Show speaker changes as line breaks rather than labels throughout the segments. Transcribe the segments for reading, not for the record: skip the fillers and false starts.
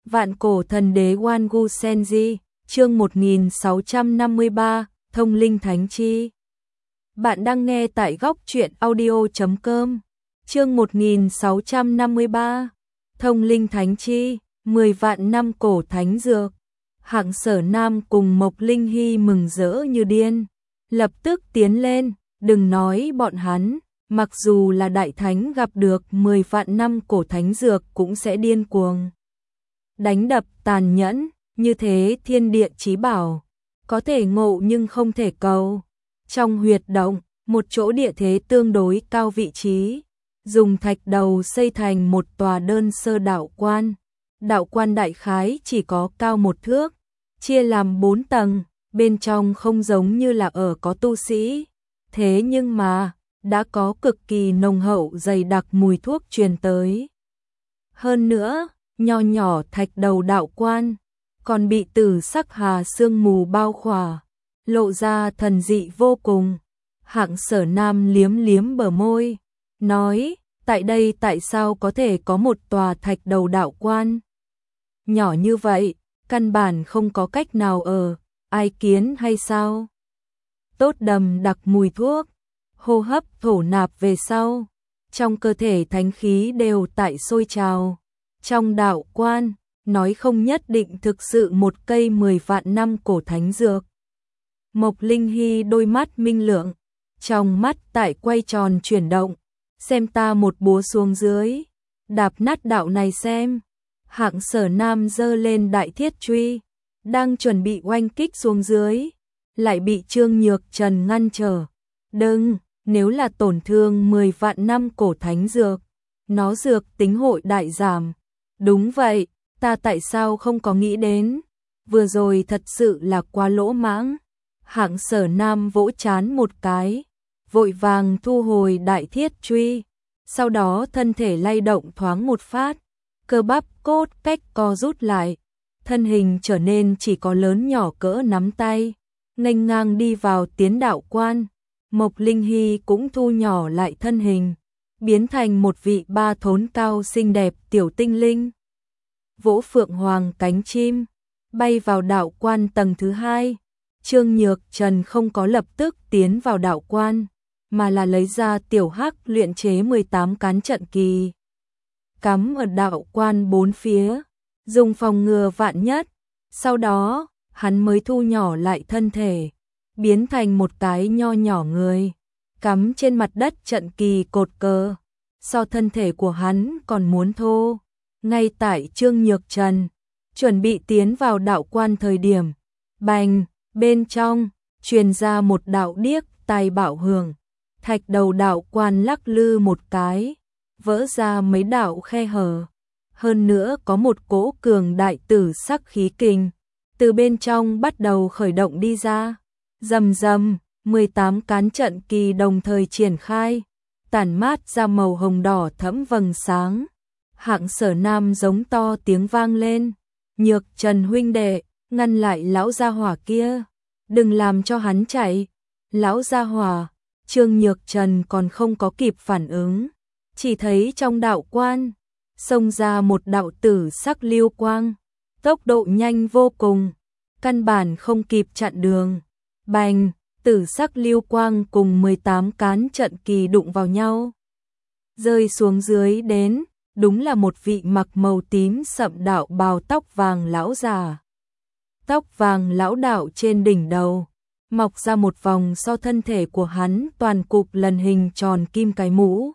Vạn cổ thần đế Wangu Senji, chương 1653, Thông linh thánh chi. Bạn đang nghe tại góc truyện audio.com. Chương 1653, Thông linh thánh chi, 10 vạn năm cổ thánh dược. Hạng Sở Nam cùng Mộc Linh Hy mừng rỡ như điên, lập tức tiến lên, đừng nói bọn hắn, mặc dù là đại thánh gặp được 10 vạn năm cổ thánh dược cũng sẽ điên cuồng. Đánh đập tàn nhẫn, như thế thiên địa chí bảo, có thể ngộ nhưng không thể cầu. Trong huyệt động, một chỗ địa thế tương đối cao vị trí, dùng thạch đầu xây thành một tòa đơn sơ đạo quan. Đạo quan đại khái chỉ có cao 1 thước, chia làm 4 tầng, bên trong không giống như là ở có tu sĩ. Thế nhưng mà, đã có cực kỳ nồng hậu dày đặc mùi thuốc truyền tới. Hơn nữa, nho nhỏ thạch đầu đạo quan, còn bị tử sắc hà sương mù bao khỏa, lộ ra thần dị vô cùng. Hạng Sở Nam liếm liếm bờ môi, nói, tại đây tại sao có thể có một tòa thạch đầu đạo quan? Nhỏ như vậy, căn bản không có cách nào ở, ai kiến hay sao? Tốt đầm đặc mùi thuốc, hô hấp thổ nạp về sau, trong cơ thể thánh khí đều tại sôi trào. Trong đạo quan, nói không nhất định thực sự một cây 10 vạn năm cổ thánh dược. Mộc Linh Hy đôi mắt minh lượng, trong mắt tại quay tròn chuyển động, xem ta một búa xuống dưới, đạp nát đạo này xem. Hạng Sở Nam giơ lên đại thiết truy, đang chuẩn bị oanh kích xuống dưới, lại bị Trương Nhược Trần ngăn trở. Đừng, nếu là tổn thương 10 vạn năm cổ thánh dược, nó dược tính hội đại giảm. Đúng vậy, ta tại sao không có nghĩ đến, vừa rồi thật sự là quá lỗ mãng. Hạng Sở Nam vỗ trán một cái, vội vàng thu hồi đại thiết truy, sau đó thân thể lay động thoáng một phát, cơ bắp cốt cách co rút lại, thân hình trở nên chỉ có lớn nhỏ cỡ nắm tay, nghênh ngang đi vào tiến đạo quan. Mộc Linh Hy cũng thu nhỏ lại thân hình, biến thành một vị 3 thốn cao xinh đẹp tiểu tinh linh. Vỗ phượng hoàng cánh chim, bay vào đạo quan tầng thứ 2. Trương Nhược Trần không có lập tức tiến vào đạo quan, mà là lấy ra tiểu hắc luyện chế 18 cán trận kỳ, cắm ở đạo quan 4 phía, dùng phòng ngừa vạn nhất. Sau đó, hắn mới thu nhỏ lại thân thể, biến thành một cái nho nhỏ người, cắm trên mặt đất trận kỳ cột cờ, so thân thể của hắn còn muốn thô. Ngay tại Trương Nhược Trần chuẩn bị tiến vào đạo quan thời điểm, bành, bên trong truyền ra một đạo điếc tai bạo hưởng, thạch đầu đạo quan lắc lư một cái, vỡ ra mấy đạo khe hở. Hơn nữa có một cỗ cường đại tử sắc khí kình từ bên trong bắt đầu khởi động đi ra. Rầm rầm, 18 cán trận kỳ đồng thời triển khai, tản mát ra màu hồng đỏ thẫm vầng sáng. Hạng Sở Nam giống to tiếng vang lên, Nhược Trần huynh đệ, ngăn lại lão gia hỏa kia, đừng làm cho hắn chạy. Lão gia hỏa, Trương Nhược Trần còn không có kịp phản ứng, chỉ thấy trong đạo quan xông ra một đạo tử sắc lưu quang, tốc độ nhanh vô cùng, căn bản không kịp chặn đường. Bành, tử sắc lưu quang cùng 18 cán trận kỳ đụng vào nhau, rơi xuống dưới đến, đúng là một vị mặc màu tím sậm đạo bào tóc vàng lão già. Tóc vàng lão đạo trên đỉnh đầu, mọc ra một vòng so thân thể của hắn toàn cục lần hình tròn kim cái mũ.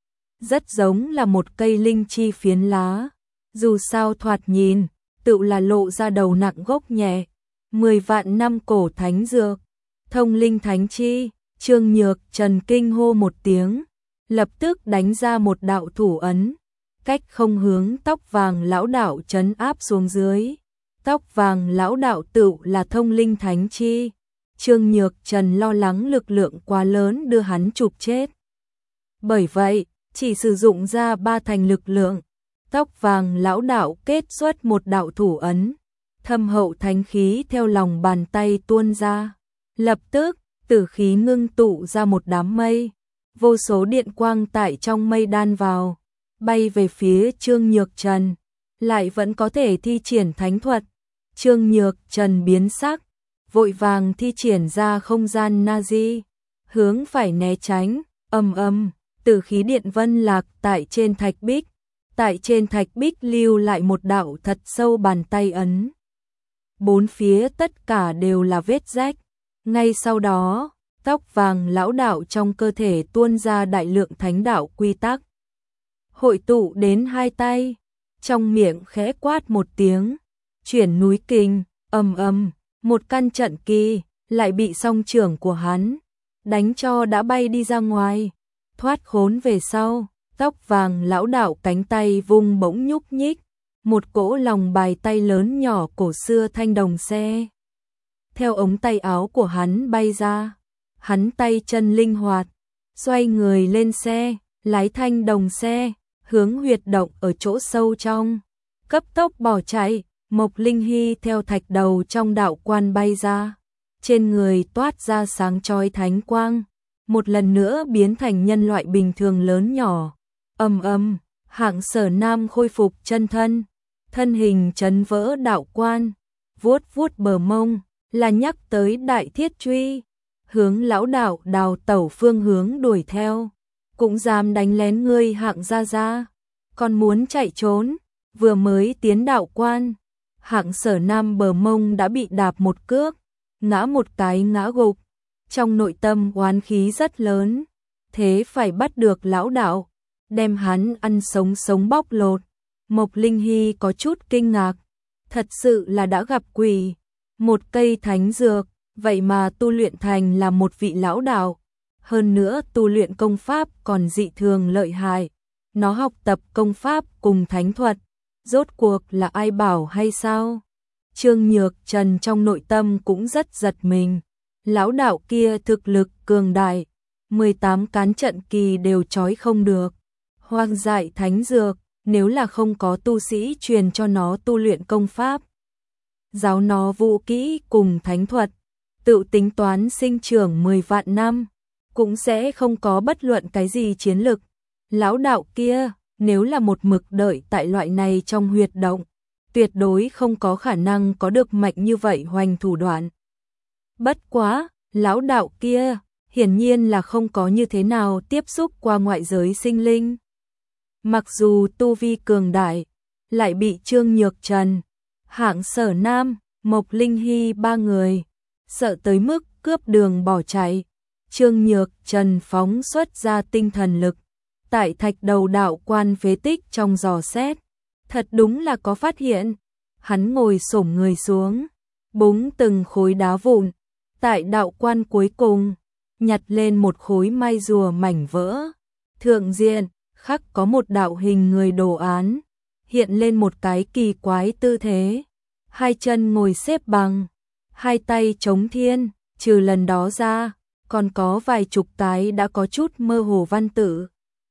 Rất giống là một cây linh chi phiến lá, dù sao thoạt nhìn, tự là lộ ra đầu nặng gốc nhẹ. 10 vạn năm cổ thánh dược, thông linh thánh chi. Trương Nhược Trần kinh hô một tiếng, lập tức đánh ra một đạo thủ ấn, cách không hướng tóc vàng lão đạo trấn áp xuống dưới. Tóc vàng lão đạo tự là thông linh thánh chi. Trương Nhược Trần lo lắng lực lượng quá lớn đưa hắn chụp chết, bởi vậy chỉ sử dụng ra 3 thành lực lượng. Tóc vàng lão đạo kết xuất một đạo thủ ấn, thâm hậu thánh khí theo lòng bàn tay tuôn ra, lập tức tử khí ngưng tụ ra một đám mây, vô số điện quang tại trong mây đan vào, bay về phía Trương Nhược Trần. lại vẫn có thể thi triển thánh thuật. Trương Nhược Trần biến sắc, vội vàng thi triển ra không gian Nazi, hướng phải né tránh, tử khí điện vân lạc tại trên thạch bích. Tại trên thạch bích lưu lại một đạo thật sâu bàn tay ấn. Bốn phía tất cả đều là vết rách. Ngay sau đó, tóc vàng lão đạo trong cơ thể tuôn ra đại lượng thánh đạo quy tắc. Hội tụ đến hai tay, trong miệng khẽ quát một tiếng, chuyển núi kinh, một căn trận kỳ, lại bị song trưởng của hắn đánh cho đã bay đi ra ngoài, thoát khốn về sau. Tóc vàng lão đạo cánh tay vung bỗng nhúc nhích, một cỗ lòng bài tay lớn nhỏ cổ xưa thanh đồng xe theo ống tay áo của hắn bay ra. Hắn tay chân linh hoạt, xoay người lên xe, lái thanh đồng xe, hướng huyệt động ở chỗ sâu trong, cấp tốc bỏ chạy. Mộc Linh Hy theo thạch đầu trong đạo quan bay ra, trên người toát ra sáng chói thánh quang, một lần nữa biến thành nhân loại bình thường lớn nhỏ. Hạng Sở Nam khôi phục chân thân, thân hình chấn vỡ đạo quan, vuốt vuốt bờ mông, là nhắc tới Đại Thiết Truy, hướng lão đạo Đào Tẩu phương hướng đuổi theo. Cũng dám đánh lén ngươi Hạng gia gia, còn muốn chạy trốn. Vừa mới tiến đạo quan, Hạng Sở Nam bờ mông đã bị đạp một cước, ngã một cái ngã gục, trong nội tâm oán khí rất lớn, thế phải bắt được lão đạo, đem hắn ăn sống sống bóc lột. Mộc Linh Hy có chút kinh ngạc, thật sự là đã gặp quỷ. Một cây thánh dược, vậy mà tu luyện thành là một vị lão đạo, hơn nữa tu luyện công pháp còn dị thường lợi hại. Nó học tập công pháp cùng thánh thuật, rốt cuộc là ai bảo hay sao? Trương Nhược Trần trong nội tâm cũng rất giật mình. Lão đạo kia thực lực cường đại, 18 cán trận kỳ đều trói không được. Hoang dại thánh dược, nếu là không có tu sĩ truyền cho nó tu luyện công pháp, giáo nó vũ kỹ cùng thánh thuật, tự tính toán sinh trưởng 10 vạn năm, cũng sẽ không có bất luận cái gì chiến lực. Lão đạo kia, nếu là một mực đợi tại loại này trong huyệt động, tuyệt đối không có khả năng có được mạnh như vậy hoành thủ đoạn. Bất quá, lão đạo kia, hiển nhiên là không có như thế nào tiếp xúc qua ngoại giới sinh linh. Mặc dù tu vi cường đại, lại bị Trương Nhược Trần, Hạng Sở Nam, Mộc Linh Hy ba người sợ tới mức cướp đường bỏ chạy. Trương Nhược Trần phóng xuất ra tinh thần lực, tại thạch đầu đạo quan phế tích trong dò xét, thật đúng là có phát hiện. Hắn ngồi xổm người xuống, búng từng khối đá vụn, tại đạo quan cuối cùng, nhặt lên một khối mai rùa mảnh vỡ. Thượng diện, khắc có một đạo hình người đồ án, hiện lên một cái kỳ quái tư thế. Hai chân ngồi xếp bằng, hai tay chống thiên, trừ lần đó ra, còn có vài chục cái đã có chút mơ hồ văn tự.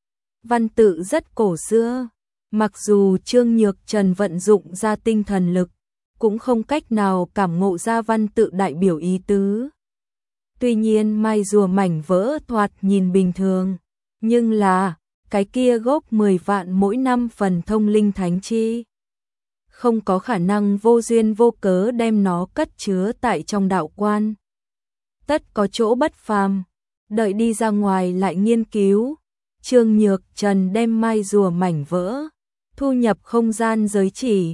Văn tự rất cổ xưa, mặc dù Trương Nhược Trần vận dụng ra tinh thần lực, cũng không cách nào cảm ngộ ra văn tự đại biểu ý tứ. Tuy nhiên mai rùa mảnh vỡ thoạt nhìn bình thường, nhưng là, cái kia gốc 10 vạn mỗi năm phần thông linh thánh chi. Không có khả năng vô duyên vô cớ đem nó cất chứa tại trong đạo quan. Tất có chỗ bất phàm, đợi đi ra ngoài lại nghiên cứu. Trương Nhược Trần đem mai rùa mảnh vỡ, thu nhập không gian giới chỉ.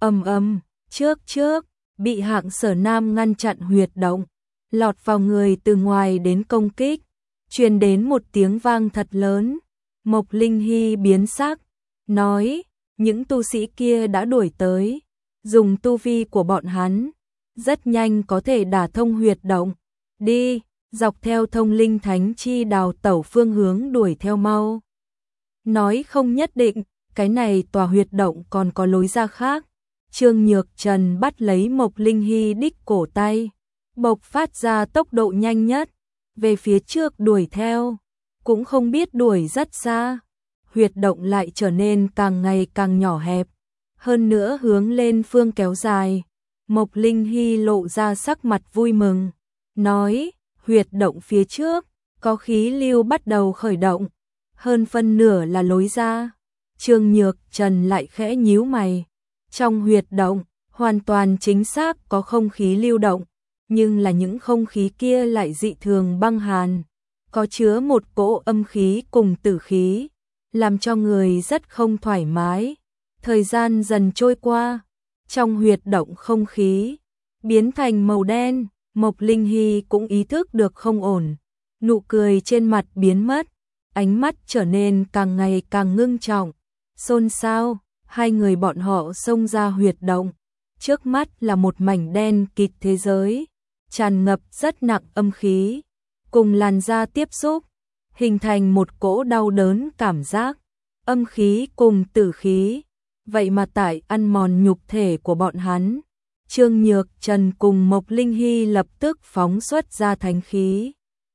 Trước, bị Hạng Sở Nam ngăn chặn huyệt động, lọt vào người từ ngoài đến công kích, truyền đến một tiếng vang thật lớn. Mộc Linh Hy biến sắc, nói, những tu sĩ kia đã đuổi tới, dùng tu vi của bọn hắn, rất nhanh có thể đả thông huyệt động. Đi, dọc theo thông linh thánh chi Đào Tẩu phương hướng đuổi theo mau. Nói không nhất định, cái này tòa huyệt động còn có lối ra khác. Trương Nhược Trần bắt lấy Mộc Linh Hy đích cổ tay, bộc phát ra tốc độ nhanh nhất, về phía trước đuổi theo, cũng không biết đuổi rất xa. Huyệt động lại trở nên càng ngày càng nhỏ hẹp, hơn nữa hướng lên phương kéo dài. Mộc Linh Hy lộ ra sắc mặt vui mừng, nói, huyệt động phía trước, có khí lưu bắt đầu khởi động, hơn phân nửa là lối ra. Trương Nhược Trần lại khẽ nhíu mày, Trong huyệt động, hoàn toàn chính xác có không khí lưu động, nhưng là những không khí kia lại dị thường băng hàn, có chứa một cỗ âm khí cùng tử khí, làm cho người rất không thoải mái. Thời gian dần trôi qua, trong huyệt động không khí biến thành màu đen, Mộc Linh Hy cũng ý thức được không ổn, nụ cười trên mặt biến mất, ánh mắt trở nên càng ngày càng ngưng trọng. Xôn xao, hai người bọn họ xông ra huyệt động, trước mắt là một mảnh đen kịt thế giới, tràn ngập rất nặng âm khí, cùng làn da tiếp xúc, hình thành một cỗ đau đớn cảm giác, âm khí cùng tử khí, vậy mà tại ăn mòn nhục thể của bọn hắn. Trương Nhược Trần cùng Mộc Linh Hy lập tức phóng xuất ra thánh khí,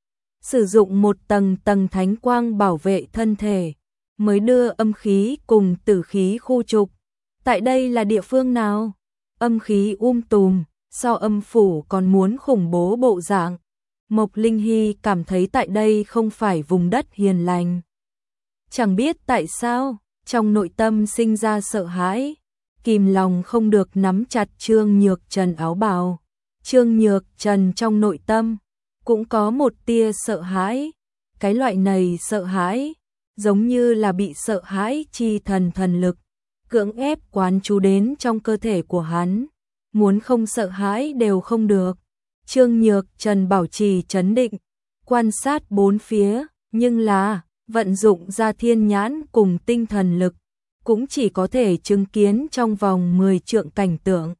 sử dụng một tầng thánh quang bảo vệ thân thể, mới đưa âm khí cùng tử khí khu trục. Tại đây là địa phương nào? Âm khí tùm, so âm phủ còn muốn khủng bố bộ dạng. Mộc Linh Hy cảm thấy tại đây không phải vùng đất hiền lành. Chẳng biết tại sao, trong nội tâm sinh ra sợ hãi, kìm lòng không được nắm chặt Trương Nhược Trần áo bào. Trương Nhược Trần trong nội tâm cũng có một tia sợ hãi, cái loại này sợ hãi giống như là bị sợ hãi chi thần lực cưỡng ép quán chú đến trong cơ thể của hắn, muốn không sợ hãi đều không được. Trương Nhược Trần bảo trì trấn định, quan sát bốn phía, nhưng là vận dụng ra thiên nhãn cùng tinh thần lực, cũng chỉ có thể chứng kiến trong vòng 10 trượng cảnh tượng.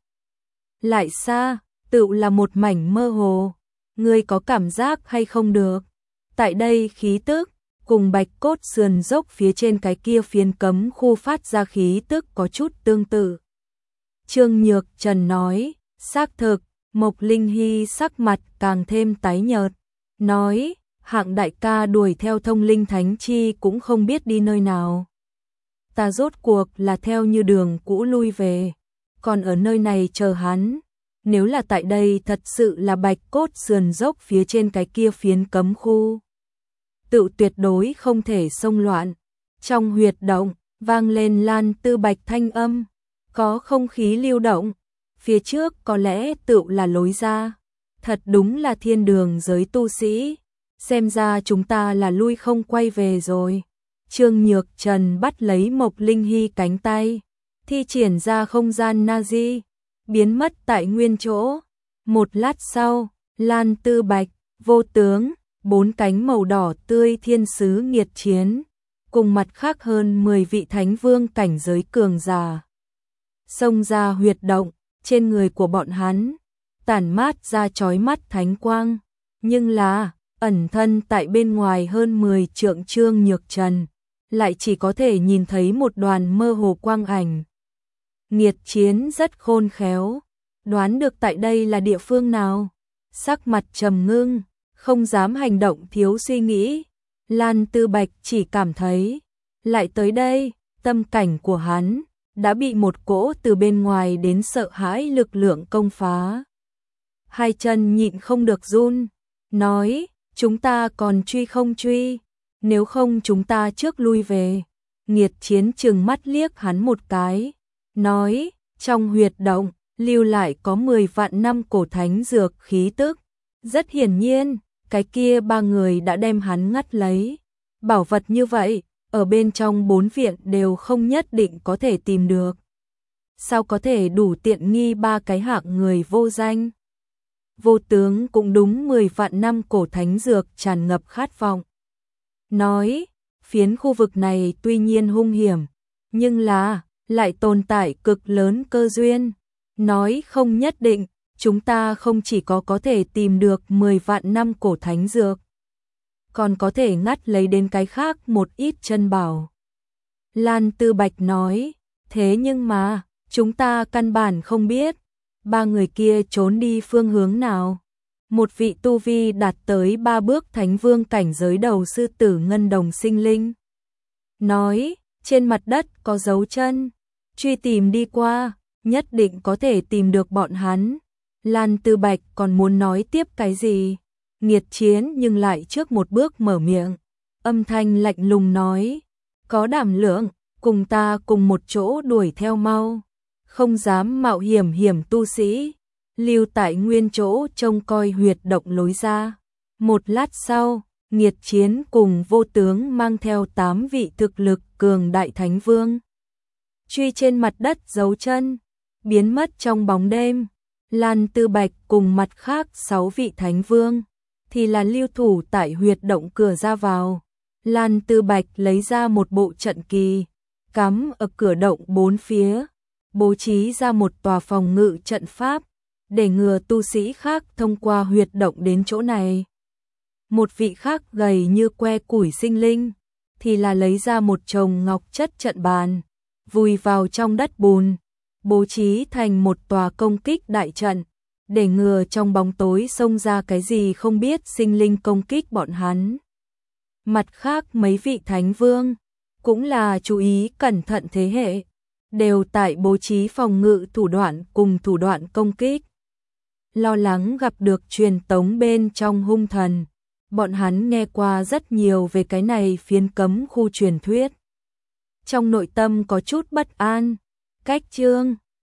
Lại xa, tựu là một mảnh mơ hồ, ngươi có cảm giác hay không được? Tại đây khí tức cùng Bạch Cốt sườn dốc phía trên cái kia phiến cấm khu phát ra khí tức có chút tương tự. Trương Nhược Trần nói, xác thực. Mộc Linh Hy sắc mặt càng thêm tái nhợt, nói, Hạng đại ca đuổi theo Thông Linh Thánh Chi cũng không biết đi nơi nào. Ta rốt cuộc là theo như đường cũ lui về, còn ở nơi này chờ hắn. Nếu là tại đây thật sự là Bạch Cốt sườn dốc phía trên cái kia phiến cấm khu, tự tuyệt đối không thể xông loạn. Trong huyệt động, vang lên Lan Tư Bạch thanh âm, có không khí lưu động. Phía trước có lẽ tựu là lối ra, thật đúng là thiên đường giới tu sĩ, xem ra chúng ta là lui không quay về rồi. Trương Nhược Trần bắt lấy Mộc Linh Hy cánh tay, thi triển ra không gian Nazi, biến mất tại nguyên chỗ. Một lát sau, Lan Tư Bạch, Vô Tướng, 4 cánh màu đỏ tươi thiên sứ nghiệt chiến, cùng mặt khác hơn 10 vị thánh vương cảnh giới cường giả, xông ra huyệt động. Trên người của bọn hắn tản mát ra chói mắt thánh quang, nhưng là ẩn thân tại bên ngoài hơn 10 trượng Trương Nhược Trần lại chỉ có thể nhìn thấy một đoàn mơ hồ quang ảnh. Nghiệt chiến rất khôn khéo, đoán được tại đây là địa phương nào, sắc mặt trầm ngưng, không dám hành động thiếu suy nghĩ. Lan Tư Bạch chỉ cảm thấy lại tới đây, tâm cảnh của hắn đã bị một cỗ từ bên ngoài đến sợ hãi lực lượng công phá. Hai chân nhịn không được run, nói, chúng ta còn truy không truy, nếu không chúng ta trước lui về. Nghiệt chiến trừng mắt liếc hắn một cái, nói, trong huyệt động, lưu lại có 10 vạn năm cổ thánh dược khí tức. Rất hiển nhiên, cái kia 3 người đã đem hắn ngắt lấy. Bảo vật như vậy, ở bên trong 4 viện đều không nhất định có thể tìm được. Sao có thể đủ tiện nghi 3 cái hạng người vô danh? Vô Tướng cũng đúng 10 vạn năm cổ thánh dược tràn ngập khát vọng. Nói, phiến khu vực này tuy nhiên hung hiểm, nhưng là lại tồn tại cực lớn cơ duyên. Nói không nhất định, chúng ta không chỉ có thể tìm được 10 vạn năm cổ thánh dược, còn có thể ngắt lấy đến cái khác một ít chân bảo. Lan Tư Bạch nói, thế nhưng mà, chúng ta căn bản không biết, 3 người kia trốn đi phương hướng nào. Một vị tu vi đạt tới 3 bước thánh vương cảnh giới đầu sư tử ngân đồng sinh linh. Nói, trên mặt đất có dấu chân, truy tìm đi qua, nhất định có thể tìm được bọn hắn. Lan Tư Bạch còn muốn nói tiếp cái gì? Nghiệt chiến nhưng lại trước một bước mở miệng, âm thanh lạnh lùng nói, có đảm lượng, cùng ta cùng một chỗ đuổi theo mau. không dám mạo hiểm tu sĩ, lưu tại nguyên chỗ trông coi huyệt động lối ra. Một lát sau, Nghiệt Chiến cùng Vô Tướng mang theo 8 vị thực lực cường đại thánh vương truy trên mặt đất giấu chân, biến mất trong bóng đêm. Lan Tư Bạch cùng mặt khác 6 vị thánh vương thì là lưu thủ tại huyệt động cửa ra vào. Lan Tư Bạch lấy ra một bộ trận kỳ, cắm ở cửa động 4 phía, bố trí ra một tòa phòng ngự trận pháp, để ngừa tu sĩ khác thông qua huyệt động đến chỗ này. Một vị khác gầy như que củi sinh linh, thì là lấy ra một chồng ngọc chất trận bàn, vùi vào trong đất bùn, bố trí thành một tòa công kích đại trận, để ngừa trong bóng tối xông ra cái gì không biết sinh linh công kích bọn hắn. Mặt khác mấy vị thánh vương, cũng là chú ý cẩn thận thế hệ, đều tại bố trí phòng ngự thủ đoạn cùng thủ đoạn công kích. Lo lắng gặp được truyền tống bên trong hung thần, bọn hắn nghe qua rất nhiều về cái này phiến cấm khu truyền thuyết. Trong nội tâm có chút bất an, cách chương